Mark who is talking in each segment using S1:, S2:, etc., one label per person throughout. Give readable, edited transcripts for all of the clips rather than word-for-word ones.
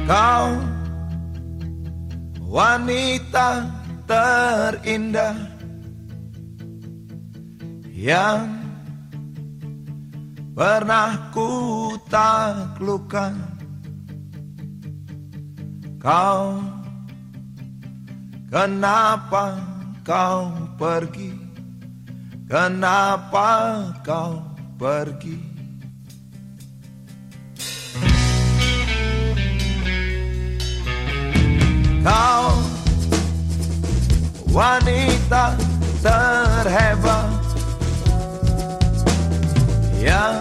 S1: Kau wanita terindah yang pernah ku taklukkan. Kau, kenapa kau pergi? Kenapa kau pergi? Kau wanita terhebat yang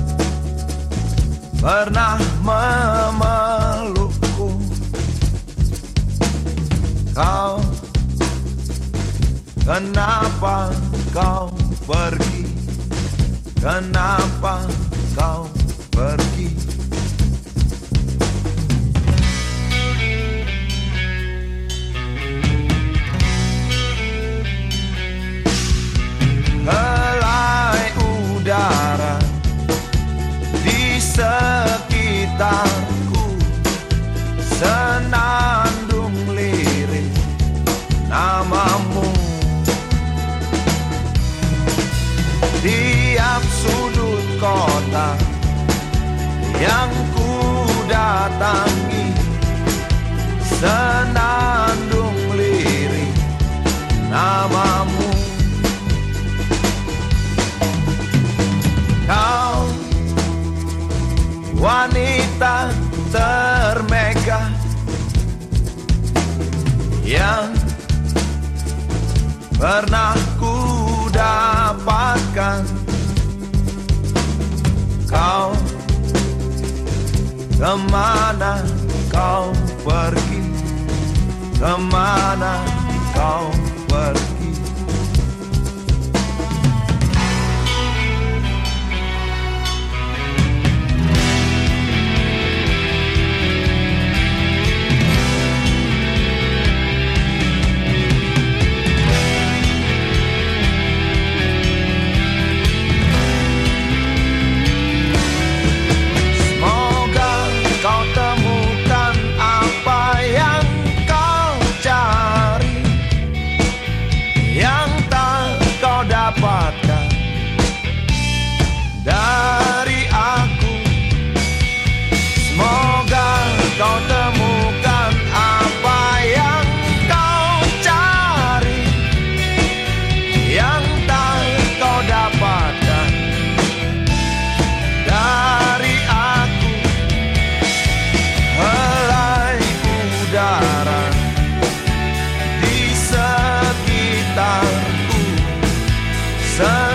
S1: pernah memelukku. Kau, kenapa kau pergi? Kenapa kau pergi? Helai udara di sekitarku, senandung lirik namamu. Tiap sudut kota yang ku datangi, senandung lirik namamu. Kau wanita termegah yang pernah ku dapatkan. Kau, kemana kau pergi? Kemana kau pergi? Dapatkan dari aku, semoga kau temukan apa yang kau cari, yang tak kau dapatkan dari aku. Helai udara di sekitarku,